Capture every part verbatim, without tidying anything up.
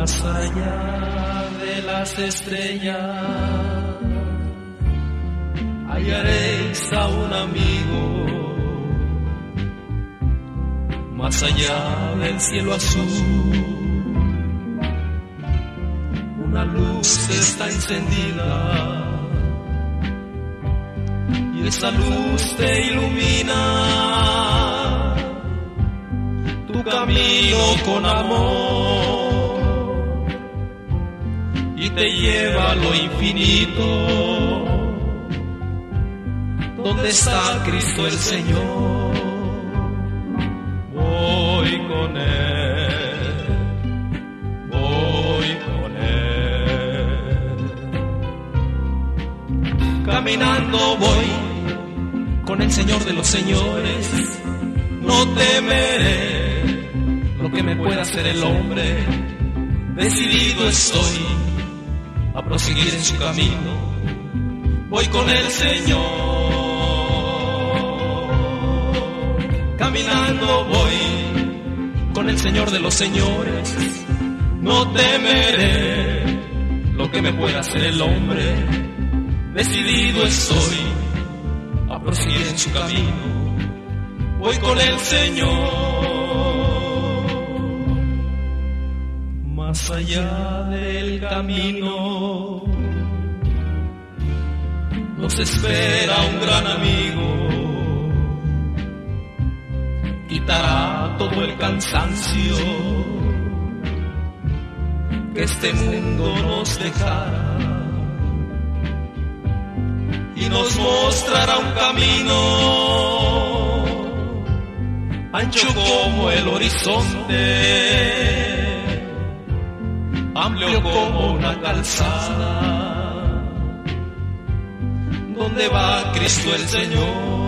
Más allá de las estrellas hallaréis a un amigo. Más allá del cielo azul, una luz está encendida, y esa luz te ilumina tu camino con amor y te lleva a lo infinito, donde está Cristo el Señor. Voy con Él, voy con Él. Caminando voy con el Señor de los señores. No temeré lo que me pueda hacer el hombre. Decidido estoy a proseguir en su camino. Voy con el Señor. Caminando voy con el Señor de los señores. No temeré lo que me pueda hacer el hombre. Decidido estoy a proseguir en su camino. Voy con el Señor. Más allá del camino nos espera un gran amigo. Quitará todo el cansancio que este mundo nos dejará y nos mostrará un camino ancho como el horizonte, amplio como una calzada, donde va Cristo el Señor.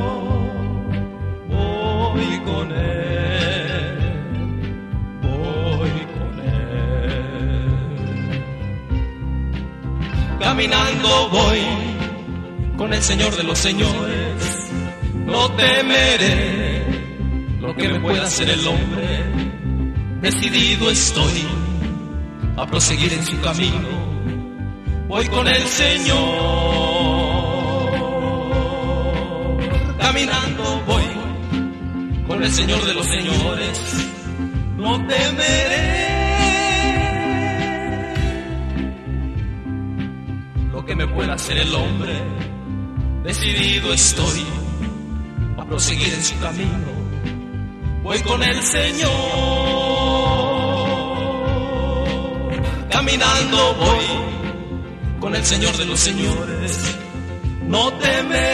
Voy con Él, voy con Él. Caminando voy con el Señor de los señores. No temeré lo que me pueda hacer el hombre. Decidido estoy a proseguir en su camino. Voy con el Señor. Caminando voy con el Señor de los señores. No temeré lo que me pueda hacer el hombre. Decidido estoy a proseguir en su camino. Voy con el Señor. Caminando voy con el Señor de los señores. No temeré